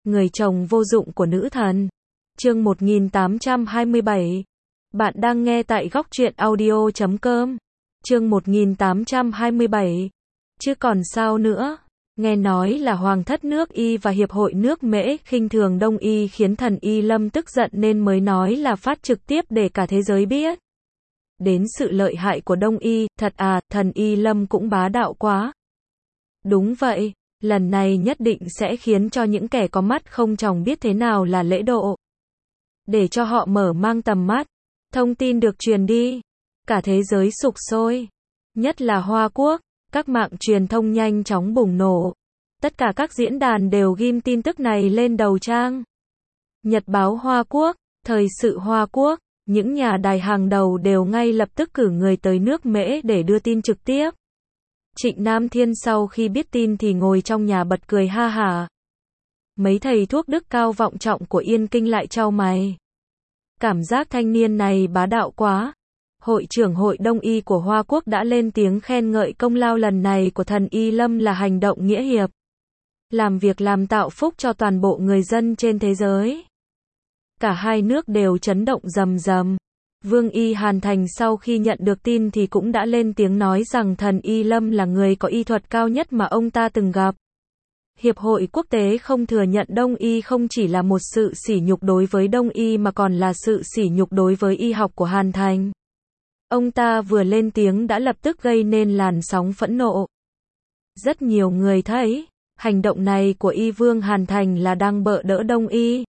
Người chồng vô dụng của nữ thần. Chương 1827. Bạn đang nghe tại góc truyện audio.com. Chương 1827. Chứ còn sao nữa? Nghe nói là hoàng thất nước Y và hiệp hội nước Mễ khinh thường Đông Y khiến thần Y Lâm tức giận nên mới nói là phát trực tiếp để cả thế giới biết. Đến sự lợi hại của Đông Y, thật à, thần Y Lâm cũng bá đạo quá. Đúng vậy, lần này nhất định sẽ khiến cho những kẻ có mắt không tròng biết thế nào là lễ độ. Để cho họ mở mang tầm mắt. Thông tin được truyền đi. Cả thế giới sục sôi. Nhất là Hoa Quốc, các mạng truyền thông nhanh chóng bùng nổ. Tất cả các diễn đàn đều ghim tin tức này lên đầu trang. Nhật báo Hoa Quốc, Thời sự Hoa Quốc, những nhà đài hàng đầu đều ngay lập tức cử người tới nước Mễ để đưa tin trực tiếp. Trịnh Nam Thiên sau khi biết tin thì ngồi trong nhà bật cười ha hả. Mấy thầy thuốc đức cao vọng trọng của Yên Kinh lại chau mày. Cảm giác thanh niên này bá đạo quá. Hội trưởng hội Đông Y của Hoa Quốc đã lên tiếng khen ngợi công lao lần này của thần Y Lâm là hành động nghĩa hiệp. Làm việc làm tạo phúc cho toàn bộ người dân trên thế giới. Cả hai nước đều chấn động rầm rầm. Vương Y Hàn Thành sau khi nhận được tin thì cũng đã lên tiếng nói rằng thần Y Lâm là người có y thuật cao nhất mà ông ta từng gặp. Hiệp hội quốc tế không thừa nhận Đông Y không chỉ là một sự sỉ nhục đối với Đông Y mà còn là sự sỉ nhục đối với y học của Hàn Thành. Ông ta vừa lên tiếng đã lập tức gây nên làn sóng phẫn nộ. Rất nhiều người thấy, hành động này của Y Vương Hàn Thành là đang bợ đỡ Đông Y.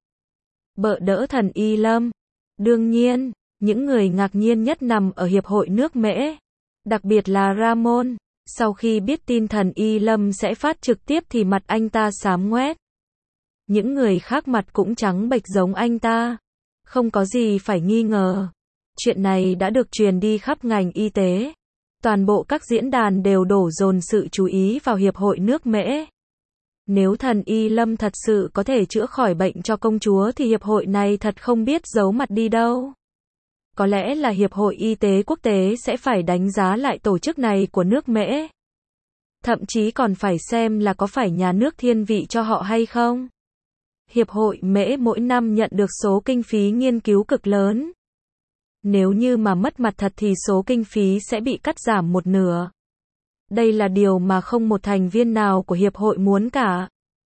Bợ đỡ thần Y Lâm. Đương nhiên, những người ngạc nhiên nhất nằm ở Hiệp hội nước Mễ. Đặc biệt là Ramon. Sau khi biết tin thần Y Lâm sẽ phát trực tiếp thì mặt anh ta xám ngoét. Những người khác mặt cũng trắng bệch giống anh ta. Không có gì phải nghi ngờ. Chuyện này đã được truyền đi khắp ngành y tế. Toàn bộ các diễn đàn đều đổ dồn sự chú ý vào Hiệp hội nước Mễ. Nếu thần Y Lâm thật sự có thể chữa khỏi bệnh cho công chúa thì hiệp hội này thật không biết giấu mặt đi đâu. Có lẽ là Hiệp hội Y tế Quốc tế sẽ phải đánh giá lại tổ chức này của nước Mễ. Thậm chí còn phải xem là có phải nhà nước thiên vị cho họ hay không. Hiệp hội Mễ mỗi năm nhận được số kinh phí nghiên cứu cực lớn. Nếu như mà mất mặt thật thì số kinh phí sẽ bị cắt giảm một nửa. Đây là điều mà không một thành viên nào của hiệp hội muốn cả.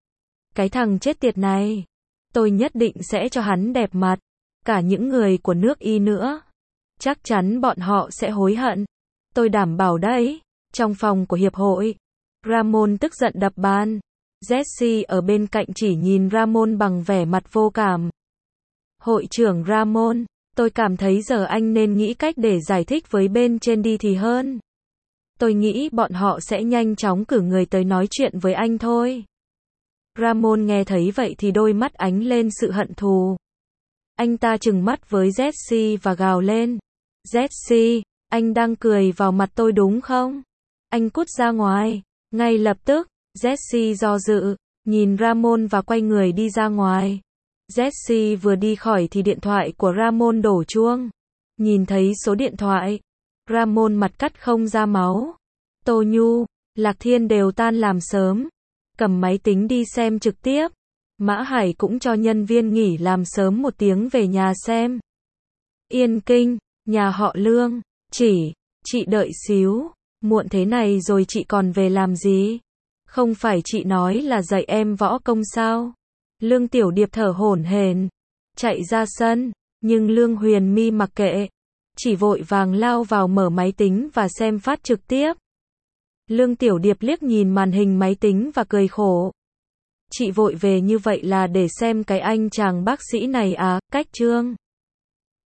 Cái thằng chết tiệt này, tôi nhất định sẽ cho hắn đẹp mặt. Cả những người của nước Y nữa. Chắc chắn bọn họ sẽ hối hận. Tôi đảm bảo đấy. Trong phòng của hiệp hội, Ramon tức giận đập bàn. Jesse ở bên cạnh chỉ nhìn Ramon bằng vẻ mặt vô cảm. Hội trưởng Ramon, tôi cảm thấy giờ anh nên nghĩ cách để giải thích với bên trên đi thì hơn. Tôi nghĩ bọn họ sẽ nhanh chóng cử người tới nói chuyện với anh thôi. Ramon nghe thấy vậy thì đôi mắt ánh lên sự hận thù. Anh ta trừng mắt với Jesse và gào lên. Jesse, anh đang cười vào mặt tôi đúng không? Anh cút ra ngoài. Ngay lập tức, Jesse do dự, nhìn Ramon và quay người đi ra ngoài. Jesse vừa đi khỏi thì điện thoại của Ramon đổ chuông. Nhìn thấy số điện thoại, Ramon mặt cắt không ra máu. Tô Nhu, Lạc Thiên đều tan làm sớm. Cầm máy tính đi xem trực tiếp. Mã Hải cũng cho nhân viên nghỉ làm sớm một tiếng về nhà xem. Yên Kinh, nhà họ Lương. Chị đợi xíu. Muộn thế này rồi chị còn về làm gì? Không phải chị nói là dạy em võ công sao? Lương Tiểu Điệp thở hổn hển, chạy ra sân, nhưng Lương Huyền My mặc kệ, chỉ vội vàng lao vào mở máy tính và xem phát trực tiếp. Lương Tiểu Điệp liếc nhìn màn hình máy tính và cười khổ. Chị vội về như vậy là để xem cái anh chàng bác sĩ này à, cách trương.